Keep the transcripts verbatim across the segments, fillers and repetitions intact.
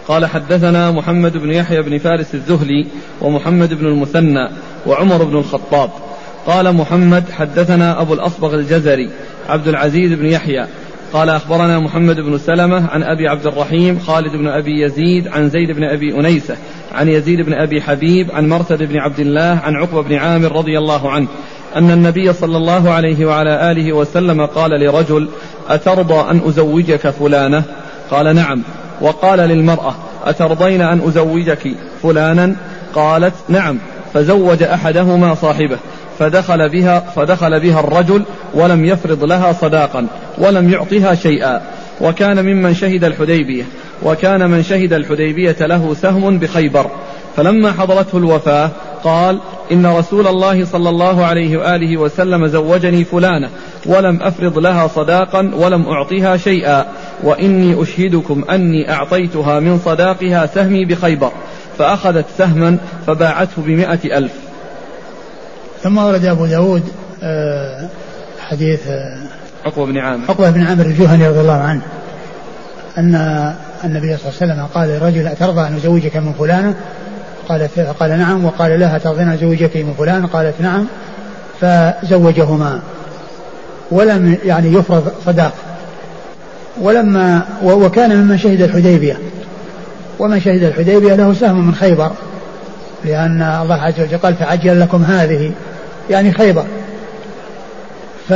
قال حدثنا محمد بن يحيى بن فارس الذهلي ومحمد بن المثنى وعمر بن الخطاب. قال محمد حدثنا أبو الأصبغ الجزري عبد العزيز بن يحيى قال أخبرنا محمد بن سلمة عن أبي عبد الرحيم خالد بن أبي يزيد عن زيد بن أبي أنيسة عن يزيد بن أبي حبيب عن مرثد بن عبد الله عن عقبة بن عامر رضي الله عنه أن النبي صلى الله عليه وعلى آله وسلم قال لرجل: أترضى أن أزوجك فلانة؟ قال: نعم. وقال للمرأة: أترضين أن أزوجك فلانا؟ قالت: نعم. فزوج أحدهما صاحبه فدخل بها, فدخل بها الرجل ولم يفرض لها صداقا ولم يعطها شيئا، وكان ممن شهد الحديبية، وكان من شهد الحديبية له سهم بخيبر. فلما حضرته الوفاة قال: إن رسول الله صلى الله عليه وآله وسلم زوجني فلانة ولم أفرض لها صداقا ولم أعطها شيئا، وإني أشهدكم أني أعطيتها من صداقها سهمي بخيبر، فأخذت سهما فباعته بمائة ألف. ثم ورد أبو داود حديث عقبة بن عامر عقبة بن عامر الجهني رضي الله عنه أن النبي صلى الله عليه وسلم قال للرجل: أترضى أن أزوجك من فلانة؟ قالت قال: نعم. وقال لها: ترضين أن أزوجك من فلان؟ قالت: نعم. فزوجهما ولم يعني يفرض صداق. ولما وكان ممن شهد الحديبية، ومن شهد الحديبية له سهم من خيبر، لأن الله عز وجل قال: فعجل لكم هذه، يعني خيبر. ف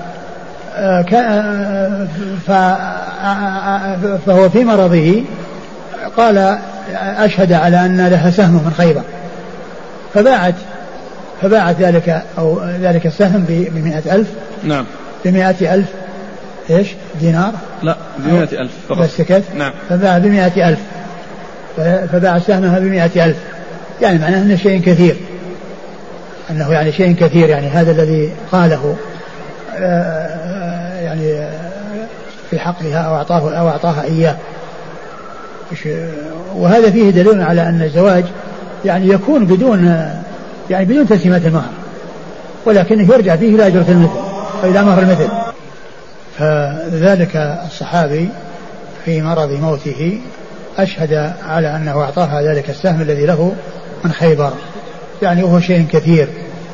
فهو في مرضه قال: أشهد على أن لها سهم من خيبر، فباعت فباعت ذلك أو ذلك السهم بمئة ألف. نعم. بمئة ألف إيش دينار؟ لا، بمئة ألف فقط. بس سكت. نعم. فباع بمئة ألف، فباع سهمها بمئة ألف، يعني معناه أنه شيء كثير، أنه يعني شيء كثير، يعني هذا الذي قاله يعني في حقها أو أعطاه أو أعطاها إياه. وهذا فيه دليل على أن الزواج يعني يكون بدون يعني بدون تسليمات المهر، ولكنه يرجع فيه إلى أجرة المثل وإلى مهر المثل. فذلك الصحابي في مرض موته أشهد على أنه أعطاها ذلك السهم الذي له من خيبر، يعني وهو شيء كثير.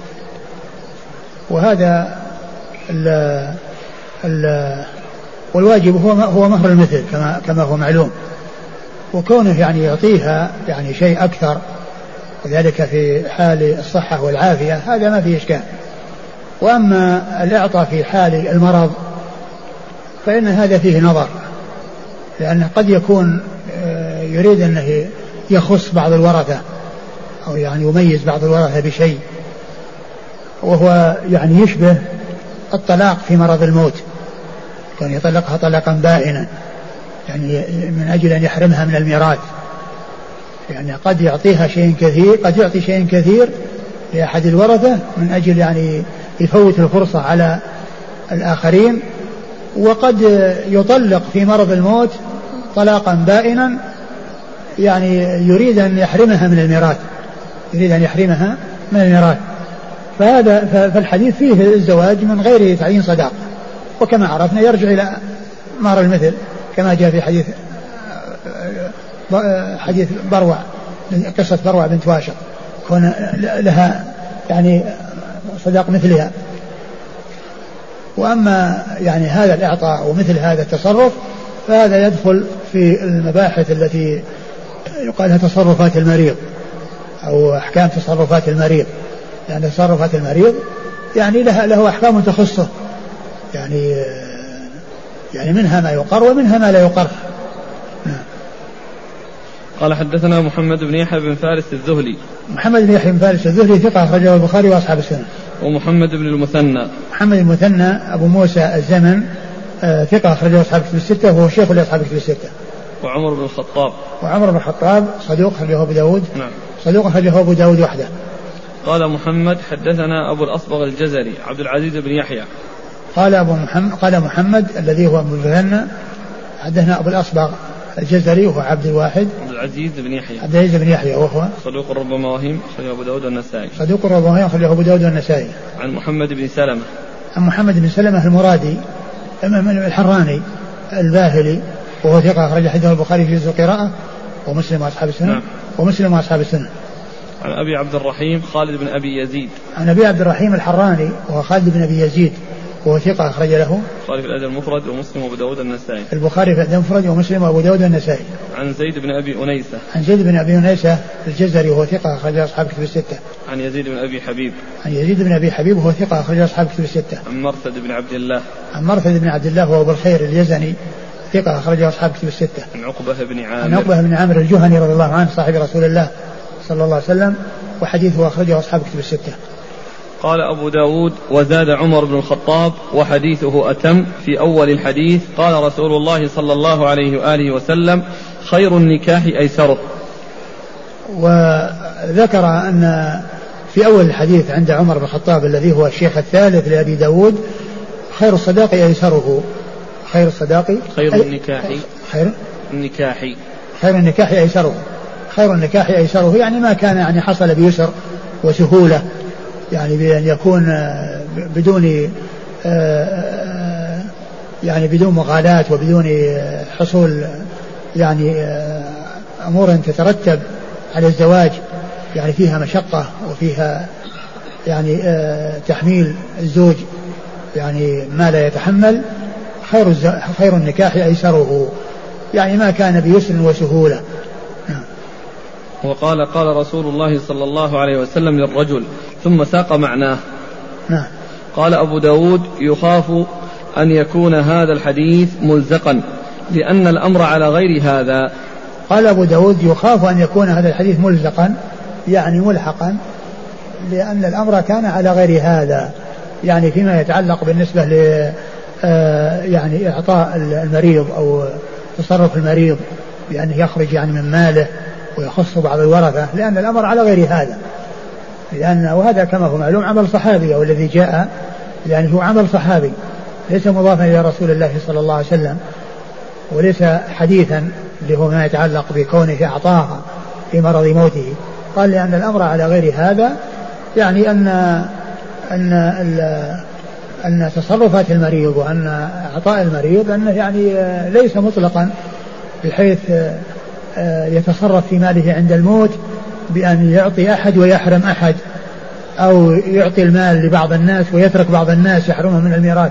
وهذا ال ال والواجب هو هو مهر المثل كما كما هو معلوم، وكونه يعني يعطيها يعني شيء أكثر، وذلك في حال الصحة والعافية، هذا ما فيه إشكال. وأما الإعطاء في حال المرض فإن هذا فيه نظر، لأنه قد يكون يريد أنه يخص بعض الورثة أو يعني يميز بعض الورثة بشيء، وهو يعني يشبه الطلاق في مرض الموت، كان يطلقها طلاقا بائنا، يعني من أجل أن يحرمها من الميراث. يعني قد يعطيها شيء كثير، قد يعطي شيء كثير لأحد الورثة من أجل يعني يفوت الفرصة على الآخرين، وقد يطلق في مرض الموت طلاقا بائنا، يعني يريد أن يحرمها من الميراث، يريد أن يحرمها من الميراث. فهذا فالحديث فيه الزواج من غير تعيين صداق، وكما عرفنا يرجع إلى مهر المثل كما جاء في حديث حديث بروع، قصة بروع بنت واشق، كون لها يعني صداق مثلها. وأما يعني هذا الإعطاء ومثل هذا التصرف فهذا يدخل في المباحث التي يقال لها تصرفات المريض أو أحكام تصرفات المريض، لأن يعني تصرفات المريض يعني لها له أحكام تخصه، يعني يعني منها ما يقر ومنها ما لا يقر. قال حدثنا محمد بن يحيى بن فارس الذهلي. محمد بن يحيى بن فارس الذهلي ثقة أخرجه البخاري وأصحاب السنة. ومحمد بن المثنى. محمد المثنى أبو موسى الزمن آه ثقة أخرجه أصحاب الكتب الستة وهو شيخ لأصحاب الكتب الستة. وعمر بن الخطاب. وعمر بن الخطاب صدوق أخرجه أبو داود. نعم. صدوق أخرجه أبو داود وحده. قال محمد حدثنا أبو الأصبغ الجزري عبد العزيز بن يحيى. قال أبو محمد قال محمد الذي هو أبو المثنى حدثنا أبو الأصبغ الجزري وهو عبد الواحد عبد العزيز بن يحيى عبد العزيز بن يحيى وهو صدوق ربما وهم أخرجه أبو داود والنسائي. صدوق ربما وهم أخرجه أبو داود والنسائي. عن محمد بن سلمة. عن محمد بن سلمة المرادي الحراني الباهلي وهو ثقة أخرج حديثه البخاري في جزء القراءة ومسلم وأصحاب السنن. نعم. ومسلم وأصحاب السنن. عن أبي عبد الرحيم خالد بن أبي يزيد. عن أبي عبد الرحيم الحراني وهو خالد بن أبي يزيد وهو ثقة أخرج له البخاري في الأدب المفرد ومسلم وأبو داود النسائي. البخاري في الأدب المفرد ومسلم وأبو داود النسائي. عن زيد بن أبي أنيسة. عن زيد بن أبي أنيسة الجزري وهو ثقة أخرج له أصحاب كتب الستة. عن يزيد بن أبي حبيب. عن يزيد بن أبي حبيب وهو ثقة أخرج له أصحاب كتب الستة. عن مرثد بن عبد الله. عن مرثد بن عبد الله وهو أبو الخير اليزني ثقة أخرج له أصحاب كتب الستة. عن عقبة بن عامر. عن عقبة بن عامر الجهني رضي الله عنه صاحب رسول الله صلى الله عليه وسلم وحديثه أخرجه أصحاب كتب الستة. قال أبو داود وزاد عمر بن الخطاب وحديثه أتم في أول الحديث قال رسول الله صلى الله عليه وآله وسلم خير النكاح أيسره. وذكر أن في أول الحديث عند عمر بن الخطاب الذي هو الشيخ الثالث لأبي داود خير الصداق أيسره. خير الصداق خير النكاح خير النكاح خير النكاح أيسره. خير النكاح أيسره يعني ما كان يعني حصل بيسر وسهولة يعني بأن يكون بدون يعني بدون مغالاة وبدون حصول يعني أمور تترتب على الزواج يعني فيها مشقة وفيها يعني تحميل الزوج يعني ما لا يتحمل. خير خير النكاح أيسره يعني ما كان بيسر وسهولة. وقال قال رسول الله صلى الله عليه وسلم للرجل ثم ساق معناه. نعم. قال أبو داود يخاف أن يكون هذا الحديث ملزقا لأن الأمر على غير هذا. قال أبو داود يخاف أن يكون هذا الحديث ملزقا يعني ملحقا لأن الأمر كان على غير هذا يعني فيما يتعلق بالنسبة ل يعني إعطاء المريض أو تصرف المريض بأنه يخرج يعني من ماله ويخص بعض الورثة لأن الأمر على غير هذا لأن وهذا كما هو معلوم عمل صحابي أو الذي جاء يعني هو عمل صحابي ليس مضافا إلى رسول الله صلى الله عليه وسلم وليس حديثا اللي هو ما يتعلق بكونه أعطاها في مرض موته. قال لأن الأمر على غير هذا يعني أن أن أن تصرفات المريض وأن أعطاء المريض أنه يعني ليس مطلقا بحيث يتصرف في ماله عند الموت بأن يعطي أحد ويحرم أحد أو يعطي المال لبعض الناس ويترك بعض الناس يحرمهم من الميراث.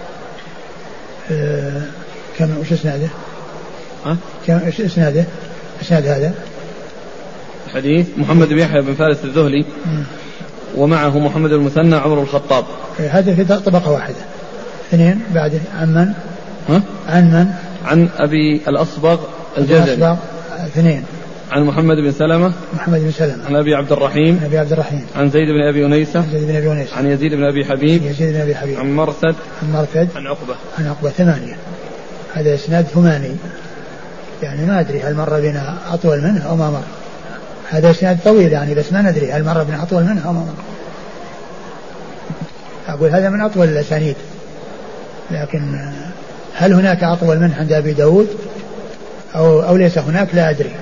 أه كم وش اسناده؟ ها؟ كم وش اسناده؟ اسناد هذا حديث محمد بن يحيى بن فارس الذهلي م. ومعه محمد المثنى عمر بن الخطاب. هذا في طبقة واحدة. اثنين بعد عن من؟ ها؟ عن من؟ عن أبي الأصبغ الجزري. اثنين. عن محمد بن سلمة. محمد بن سلمة. عن أبي عبد الرحيم. عن أبي عبد الرحيم. عن زيد بن أبي أنيسة. زيد بن أبي أنيسة. عن يزيد بن أبي حبيب. يزيد بن أبي حبيب. عن مرثد. عن مرثد. عن عقبة. عن عقبة ثمانية. هذا إسناد ثماني يعني ما أدري هل مر بنا أطول منه أو ما مر. هذا إسناد طويل يعني بس ما ندري هل مر بنا أطول منه أو ما مر. أقول هذا من أطول الأسانيد لكن هل هناك أطول منه عند أبي داود أو, أو ليس هناك لا أدري.